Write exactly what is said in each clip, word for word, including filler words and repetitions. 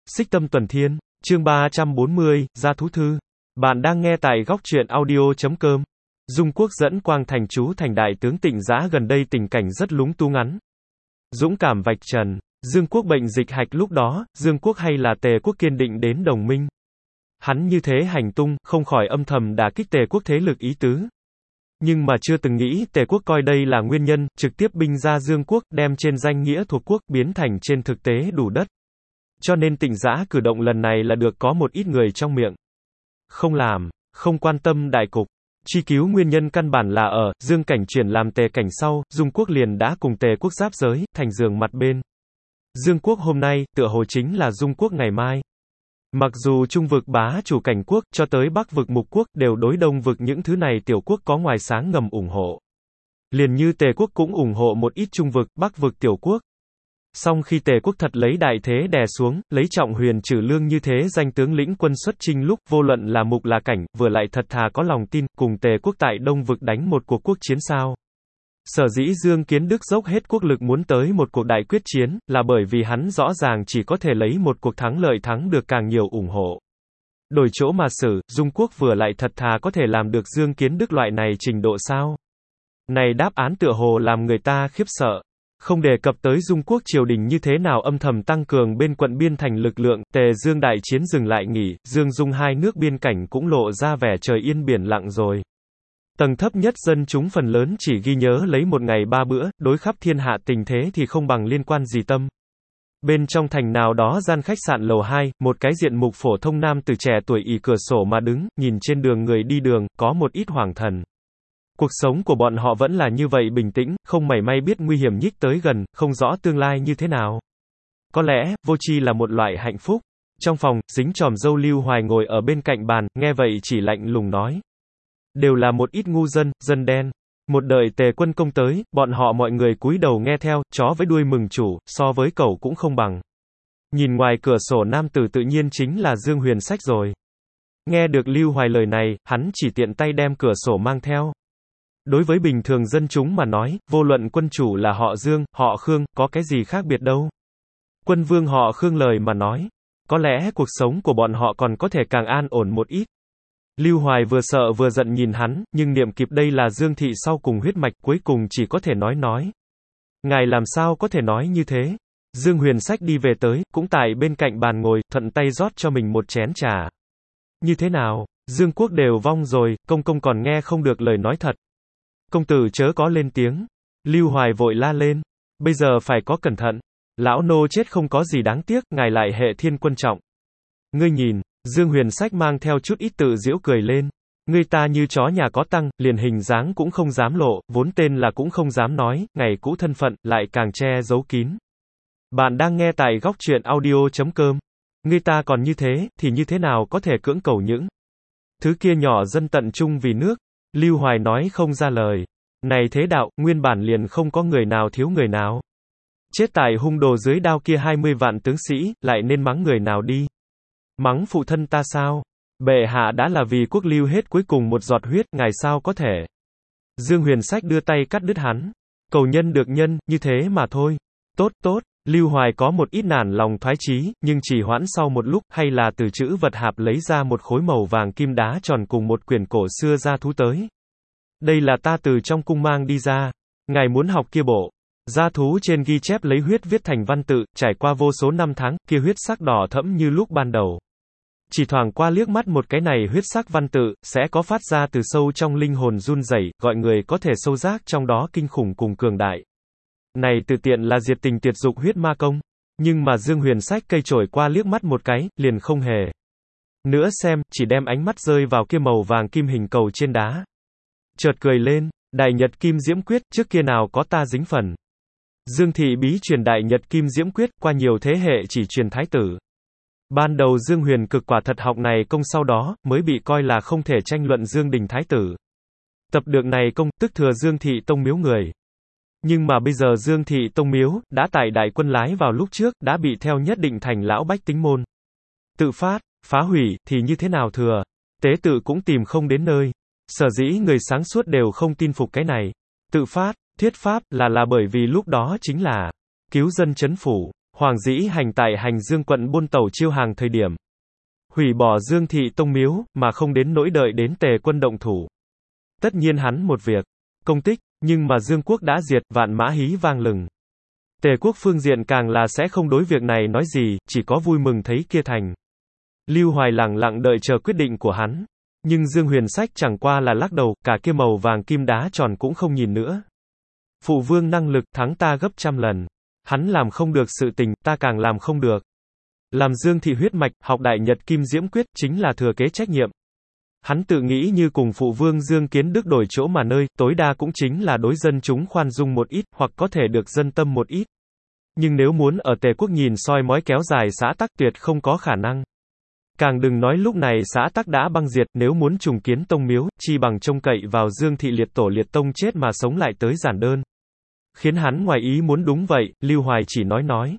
Xích Tâm Tuần Thiên, chương ba trăm bốn mươi, Gia Thú Thư. Bạn đang nghe tại góc truyện audio chấm com. Dung Quốc dẫn Quang Thành chú thành đại tướng Tịnh Giã gần đây tình cảnh rất lúng túng ngắn. Dũng cảm vạch trần, Dương Quốc bệnh dịch hạch lúc đó, Dương Quốc hay là Tề Quốc kiên định đến đồng minh. Hắn như thế hành tung, không khỏi âm thầm đả kích Tề Quốc thế lực ý tứ. Nhưng mà chưa từng nghĩ, Tề Quốc coi đây là nguyên nhân, trực tiếp binh ra Dương Quốc, đem trên danh nghĩa thuộc quốc, biến thành trên thực tế đủ đất. Cho nên Tịnh Giã cử động lần này là được có một ít người trong miệng không làm, không quan tâm đại cục. Truy cứu nguyên nhân căn bản là ở, Dương Cảnh chuyển làm Tề Cảnh sau, Dung Quốc liền đã cùng Tề Quốc giáp giới, thành giường mặt bên. Dương Quốc hôm nay, tựa hồ chính là Dung Quốc ngày mai. Mặc dù Trung vực bá chủ Cảnh Quốc, cho tới Bắc vực Mục Quốc, đều đối Đông vực những thứ này tiểu quốc có ngoài sáng ngầm ủng hộ. Liền như Tề Quốc cũng ủng hộ một ít Trung vực, Bắc vực tiểu quốc. Song khi Tề Quốc thật lấy đại thế đè xuống, lấy Trọng Huyền trừ lương như thế danh tướng lĩnh quân xuất chinh lúc, vô luận là Mục là Cảnh, vừa lại thật thà có lòng tin, cùng Tề Quốc tại Đông vực đánh một cuộc quốc chiến sao. Sở dĩ Dương Kiến Đức dốc hết quốc lực muốn tới một cuộc đại quyết chiến, là bởi vì hắn rõ ràng chỉ có thể lấy một cuộc thắng lợi thắng được càng nhiều ủng hộ. Đổi chỗ mà xử, Dung Quốc vừa lại thật thà có thể làm được Dương Kiến Đức loại này trình độ sao? Này đáp án tựa hồ làm người ta khiếp sợ. Không đề cập tới Dung Quốc triều đình như thế nào âm thầm tăng cường bên quận biên thành lực lượng, Tề Dương đại chiến dừng lại nghỉ, Dương Dung hai nước biên cảnh cũng lộ ra vẻ trời yên biển lặng rồi. Tầng thấp nhất dân chúng phần lớn chỉ ghi nhớ lấy một ngày ba bữa, đối khắp thiên hạ tình thế thì không bằng liên quan gì tâm. Bên trong thành nào đó gian khách sạn lầu hai, một cái diện mục phổ thông nam từ trẻ tuổi ỷ cửa sổ mà đứng, nhìn trên đường người đi đường, có một ít hoảng thần. Cuộc sống của bọn họ vẫn là như vậy bình tĩnh, không mảy may biết nguy hiểm nhích tới gần, không rõ tương lai như thế nào. Có lẽ, vô tri là một loại hạnh phúc. Trong phòng, dính tròm râu Lưu Hoài ngồi ở bên cạnh bàn, nghe vậy chỉ lạnh lùng nói. Đều là một ít ngu dân, dân đen. Một đời Tề quân công tới, bọn họ mọi người cúi đầu nghe theo, chó với đuôi mừng chủ, so với cẩu cũng không bằng. Nhìn ngoài cửa sổ nam tử tự nhiên chính là Dương Huyền Sách rồi. Nghe được Lưu Hoài lời này, hắn chỉ tiện tay đem cửa sổ mang theo. Đối với bình thường dân chúng mà nói, vô luận quân chủ là họ Dương, họ Khương, có cái gì khác biệt đâu. Quân vương họ Khương lời mà nói, có lẽ cuộc sống của bọn họ còn có thể càng an ổn một ít. Lưu Hoài vừa sợ vừa giận nhìn hắn, nhưng niệm kịp đây là Dương thị sau cùng huyết mạch, cuối cùng chỉ có thể nói nói. Ngài làm sao có thể nói như thế? Dương Huyền Sách đi về tới, cũng tại bên cạnh bàn ngồi, thuận tay rót cho mình một chén trà. Như thế nào? Dương Quốc đều vong rồi, công công còn nghe không được lời nói thật. Công tử chớ có lên tiếng. Lưu Hoài vội la lên. Bây giờ phải có cẩn thận. Lão nô chết không có gì đáng tiếc, ngài lại hệ thiên quân trọng. Ngươi nhìn, Dương Huyền Sách mang theo chút ít tự giễu cười lên. Ngươi ta như chó nhà có tăng, liền hình dáng cũng không dám lộ, vốn tên là cũng không dám nói, ngày cũ thân phận, lại càng che giấu kín. Bạn đang nghe tại góc truyện audio chấm com. Ngươi ta còn như thế, thì như thế nào có thể cưỡng cầu những thứ kia nhỏ dân tận trung vì nước. Lưu Hoài nói không ra lời. Này thế đạo, nguyên bản liền không có người nào thiếu người nào. Chết tại hung đồ dưới đao kia hai mươi vạn tướng sĩ, lại nên mắng người nào đi. Mắng phụ thân ta sao? Bệ hạ đã là vì quốc lưu hết cuối cùng một giọt huyết, ngài sao có thể? Dương Huyền Sách đưa tay cắt đứt hắn. Cầu nhân được nhân, như thế mà thôi. Tốt tốt, Lưu Hoài có một ít nản lòng thoái chí, nhưng chỉ hoãn sau một lúc, hay là từ chữ vật hạp lấy ra một khối màu vàng kim đá tròn cùng một quyển cổ xưa gia thú tới. Đây là ta từ trong cung mang đi ra. Ngài muốn học kia bộ. Gia thú trên ghi chép lấy huyết viết thành văn tự, trải qua vô số năm tháng, kia huyết sắc đỏ thẫm như lúc ban đầu. Chỉ thoảng qua liếc mắt một cái này huyết sắc văn tự, sẽ có phát ra từ sâu trong linh hồn run rẩy, gọi người có thể sâu giác trong đó kinh khủng cùng cường đại. Này từ tiện là diệt tình tiệt dục huyết ma công. Nhưng mà Dương Huyền Sách cây chổi qua liếc mắt một cái, liền không hề nữa xem, chỉ đem ánh mắt rơi vào kia màu vàng kim hình cầu trên đá. Chợt cười lên, Đại Nhật Kim Diễm Quyết, trước kia nào có ta dính phần. Dương thị bí truyền Đại Nhật Kim Diễm Quyết, qua nhiều thế hệ chỉ truyền thái tử. Ban đầu Dương Huyền cực quả thật học này công sau đó, mới bị coi là không thể tranh luận Dương đình thái tử. Tập được này công, tức thừa Dương thị tông miếu người. Nhưng mà bây giờ Dương thị tông miếu, đã tại đại quân lái vào lúc trước, đã bị theo nhất định thành lão bách tính môn. Tự phát, phá hủy, thì như thế nào thừa? Tế tự cũng tìm không đến nơi. Sở dĩ người sáng suốt đều không tin phục cái này. Tự phát, thiết pháp, là là bởi vì lúc đó chính là cứu dân trấn phủ. Hoàng Dĩ Hành tại Hành Dương quận buôn tàu chiêu hàng thời điểm, hủy bỏ Dương Thị Tông miếu, mà không đến nỗi đợi đến Tề quân động thủ. Tất nhiên hắn một việc công tích, nhưng mà Dương quốc đã diệt, vạn mã hí vang lừng. Tề quốc phương diện càng là sẽ không đối việc này nói gì, chỉ có vui mừng thấy kia thành. Lưu Hoài lẳng lặng đợi chờ quyết định của hắn. Nhưng Dương Huyền Sách chẳng qua là lắc đầu, cả kia màu vàng kim đá tròn cũng không nhìn nữa. Phụ vương năng lực thắng ta gấp trăm lần. Hắn làm không được sự tình, ta càng làm không được. Làm Dương thị huyết mạch, học Đại Nhật Kim Diễm Quyết, chính là thừa kế trách nhiệm. Hắn tự nghĩ như cùng phụ vương Dương Kiến Đức đổi chỗ mà nơi, tối đa cũng chính là đối dân chúng khoan dung một ít, hoặc có thể được dân tâm một ít. Nhưng nếu muốn ở Tề quốc nhìn soi mói kéo dài xã tắc tuyệt không có khả năng. Càng đừng nói lúc này xã tắc đã băng diệt, nếu muốn trùng kiến tông miếu, chi bằng trông cậy vào Dương thị liệt tổ liệt tông chết mà sống lại tới giản đơn. Khiến hắn ngoài ý muốn đúng vậy, Lưu Hoài chỉ nói nói.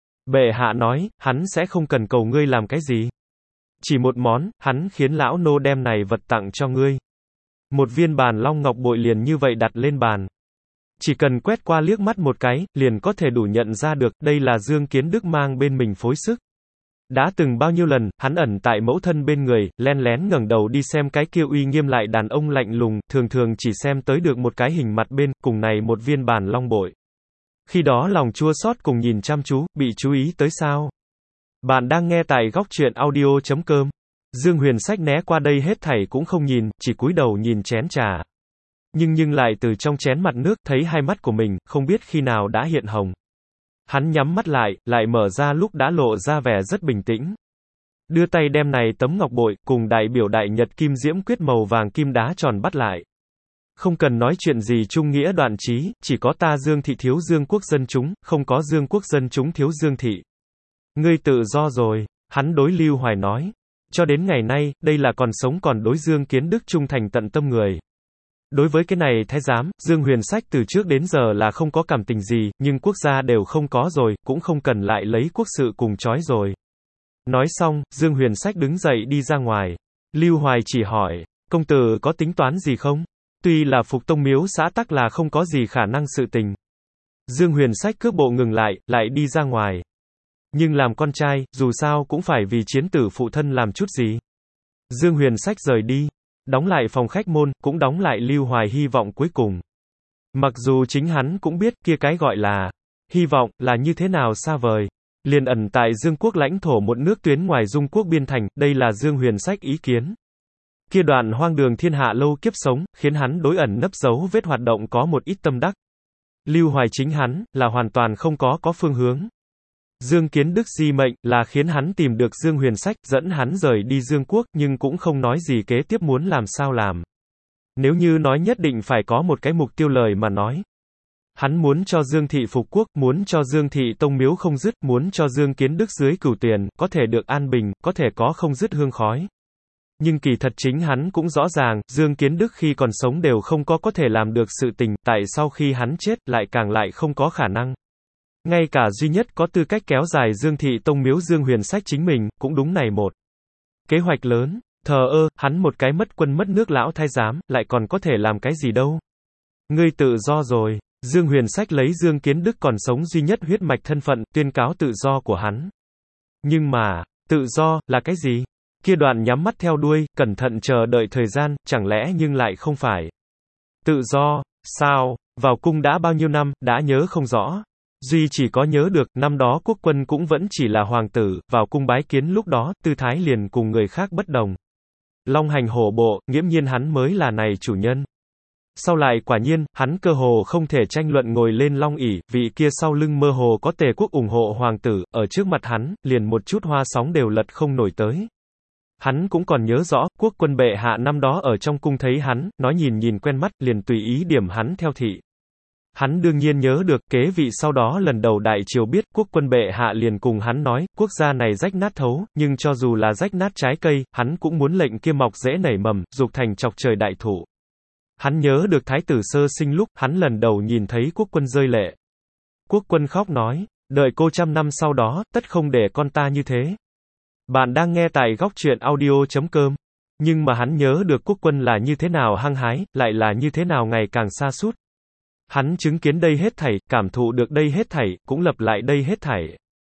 Bệ hạ nói, hắn sẽ không cần cầu ngươi làm cái gì. Chỉ một món, hắn khiến lão nô đem này vật tặng cho ngươi. Một viên bàn long ngọc bội liền như vậy đặt lên bàn. Chỉ cần quét qua liếc mắt một cái, liền có thể đủ nhận ra được, đây là Dương Kiến Đức mang bên mình phối sức. Đã từng bao nhiêu lần, hắn ẩn tại mẫu thân bên người, len lén ngẩng đầu đi xem cái kia uy nghiêm lại đàn ông lạnh lùng, thường thường chỉ xem tới được một cái hình mặt bên, cùng này một viên bàn long bội. Khi đó lòng chua xót cùng nhìn chăm chú, bị chú ý tới sao? Bạn đang nghe tại góc truyện audio chấm com. Dương Huyền Sách né qua đây hết thảy cũng không nhìn, chỉ cúi đầu nhìn chén trà. Nhưng nhưng lại từ trong chén mặt nước thấy hai mắt của mình, không biết khi nào đã hiện hồng. Hắn nhắm mắt lại, lại mở ra lúc đã lộ ra vẻ rất bình tĩnh. Đưa tay đem này tấm ngọc bội, cùng đại biểu Đại Nhật Kim Diễm Quyết màu vàng kim đá tròn bắt lại. Không cần nói chuyện gì trung nghĩa đoạn trí, chỉ có ta Dương thị thiếu Dương quốc dân chúng, không có Dương quốc dân chúng thiếu Dương thị. Ngươi tự do rồi, hắn đối Lưu Hoài nói. Cho đến ngày nay, đây là còn sống còn đối Dương Kiến Đức trung thành tận tâm người. Đối với cái này thái giám, Dương Huyền Sách từ trước đến giờ là không có cảm tình gì, nhưng quốc gia đều không có rồi, cũng không cần lại lấy quốc sự cùng chói rồi. Nói xong, Dương Huyền Sách đứng dậy đi ra ngoài. Lưu Hoài chỉ hỏi, công tử có tính toán gì không? Tuy là phục tông miếu xã tắc là không có gì khả năng sự tình. Dương Huyền Sách cước bộ ngừng lại, lại đi ra ngoài. Nhưng làm con trai, dù sao cũng phải vì chiến tử phụ thân làm chút gì. Dương Huyền Sách rời đi. Đóng lại phòng khách môn, cũng đóng lại Lưu Hoài hy vọng cuối cùng. Mặc dù chính hắn cũng biết kia cái gọi là hy vọng là như thế nào xa vời. Liền ẩn tại Dương quốc lãnh thổ một nước tuyến ngoài Dung quốc biên thành, đây là Dương Huyền Sách ý kiến. Kia đoạn hoang đường thiên hạ lâu kiếp sống, khiến hắn đối ẩn nấp giấu vết hoạt động có một ít tâm đắc. Lưu Hoài chính hắn, là hoàn toàn không có có phương hướng. Dương Kiến Đức di mệnh, là khiến hắn tìm được Dương Huyền Sách, dẫn hắn rời đi Dương quốc, nhưng cũng không nói gì kế tiếp muốn làm sao làm. Nếu như nói nhất định phải có một cái mục tiêu lời mà nói. Hắn muốn cho Dương thị phục quốc, muốn cho Dương thị tông miếu không dứt, muốn cho Dương Kiến Đức dưới cửu tiền, có thể được an bình, có thể có không dứt hương khói. Nhưng kỳ thật chính hắn cũng rõ ràng, Dương Kiến Đức khi còn sống đều không có có thể làm được sự tình, tại sau khi hắn chết, lại càng lại không có khả năng. Ngay cả duy nhất có tư cách kéo dài Dương thị tông miếu Dương Huyền Sách chính mình, cũng đúng này một kế hoạch lớn. Thờ ơ, hắn một cái mất quân mất nước lão thái giám, lại còn có thể làm cái gì đâu. Ngươi tự do rồi. Dương Huyền Sách lấy Dương Kiến Đức còn sống duy nhất huyết mạch thân phận, tuyên cáo tự do của hắn. Nhưng mà, tự do, là cái gì? Kia đoạn nhắm mắt theo đuôi, cẩn thận chờ đợi thời gian, chẳng lẽ nhưng lại không phải. Tự do, sao? Vào cung đã bao nhiêu năm, đã nhớ không rõ. Duy chỉ có nhớ được, năm đó quốc quân cũng vẫn chỉ là hoàng tử, vào cung bái kiến lúc đó, tư thái liền cùng người khác bất đồng. Long hành hổ bộ, nghiễm nhiên hắn mới là này chủ nhân. Sau lại quả nhiên, hắn cơ hồ không thể tranh luận ngồi lên long ỷ, vị kia sau lưng mơ hồ có Tề quốc ủng hộ hoàng tử, ở trước mặt hắn, liền một chút hoa sóng đều lật không nổi tới. Hắn cũng còn nhớ rõ, quốc quân bệ hạ năm đó ở trong cung thấy hắn, nói nhìn nhìn quen mắt, liền tùy ý điểm hắn theo thị. Hắn đương nhiên nhớ được, kế vị sau đó lần đầu đại triều biết, quốc quân bệ hạ liền cùng hắn nói, quốc gia này rách nát thấu, nhưng cho dù là rách nát trái cây, hắn cũng muốn lệnh kia mọc dễ nảy mầm, dục thành chọc trời đại thụ. Hắn nhớ được thái tử sơ sinh lúc, hắn lần đầu nhìn thấy quốc quân rơi lệ. Quốc quân khóc nói, đợi cô trăm năm sau đó, tất không để con ta như thế. Bạn đang nghe tại góc truyện audio chấm com. Nhưng mà hắn nhớ được quốc quân là như thế nào hăng hái, lại là như thế nào ngày càng xa sút. Hắn chứng kiến đây hết thảy, cảm thụ được đây hết thảy, cũng lập lại đây hết thảy.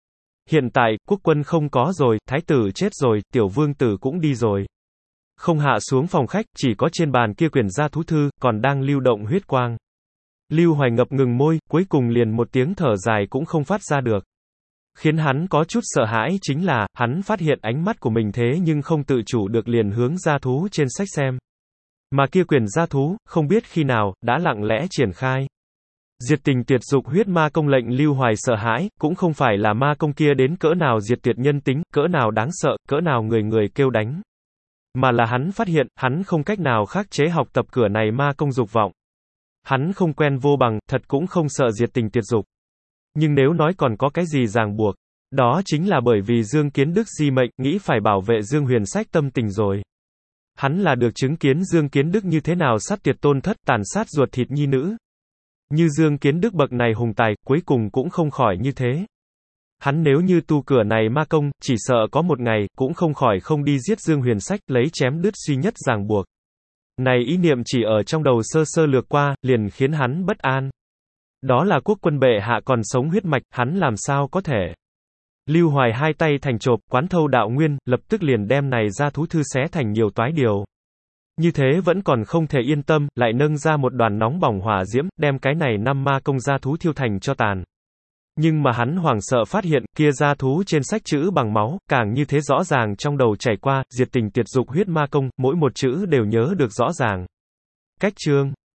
Hiện tại, quốc quân không có rồi, thái tử chết rồi, tiểu vương tử cũng đi rồi. Không hạ xuống phòng khách, chỉ có trên bàn kia quyển gia thú thư, còn đang lưu động huyết quang. Lưu Hoài ngập ngừng môi, cuối cùng liền một tiếng thở dài cũng không phát ra được. Khiến hắn có chút sợ hãi chính là, hắn phát hiện ánh mắt của mình thế nhưng không tự chủ được liền hướng gia thú trên sách xem. Mà kia quyển gia thú, không biết khi nào, đã lặng lẽ triển khai. Diệt tình tuyệt dục huyết ma công lệnh Lưu Hoài sợ hãi, cũng không phải là ma công kia đến cỡ nào diệt tuyệt nhân tính, cỡ nào đáng sợ, cỡ nào người người kêu đánh. Mà là hắn phát hiện, hắn không cách nào khắc chế học tập cửa này ma công dục vọng. Hắn không quen vô bằng, thật cũng không sợ diệt tình tuyệt dục. Nhưng nếu nói còn có cái gì ràng buộc, đó chính là bởi vì Dương Kiến Đức di mệnh, nghĩ phải bảo vệ Dương Huyền Sách tâm tình rồi. Hắn là được chứng kiến Dương Kiến Đức như thế nào sát tuyệt tôn thất, tàn sát ruột thịt nhi nữ. Như Dương Kiến Đức bậc này hùng tài, cuối cùng cũng không khỏi như thế. Hắn nếu như tu cửa này ma công, chỉ sợ có một ngày, cũng không khỏi không đi giết Dương Huyền Sách, lấy chém đứt duy nhất ràng buộc. Này ý niệm chỉ ở trong đầu sơ sơ lược qua, liền khiến hắn bất an. Đó là quốc quân bệ hạ còn sống huyết mạch, hắn làm sao có thể. Lưu Hoài hai tay thành chộp, quán thâu đạo nguyên, lập tức liền đem này ra thú thư xé thành nhiều toái điều. Như thế vẫn còn không thể yên tâm, lại nâng ra một đoàn nóng bỏng hỏa diễm, đem cái này năm ma công gia thú thiêu thành cho tàn. Nhưng mà hắn hoảng sợ phát hiện, kia gia thú trên sách chữ bằng máu, càng như thế rõ ràng trong đầu chảy qua, diệt tình tuyệt dục huyết ma công, mỗi một chữ đều nhớ được rõ ràng. Cách chương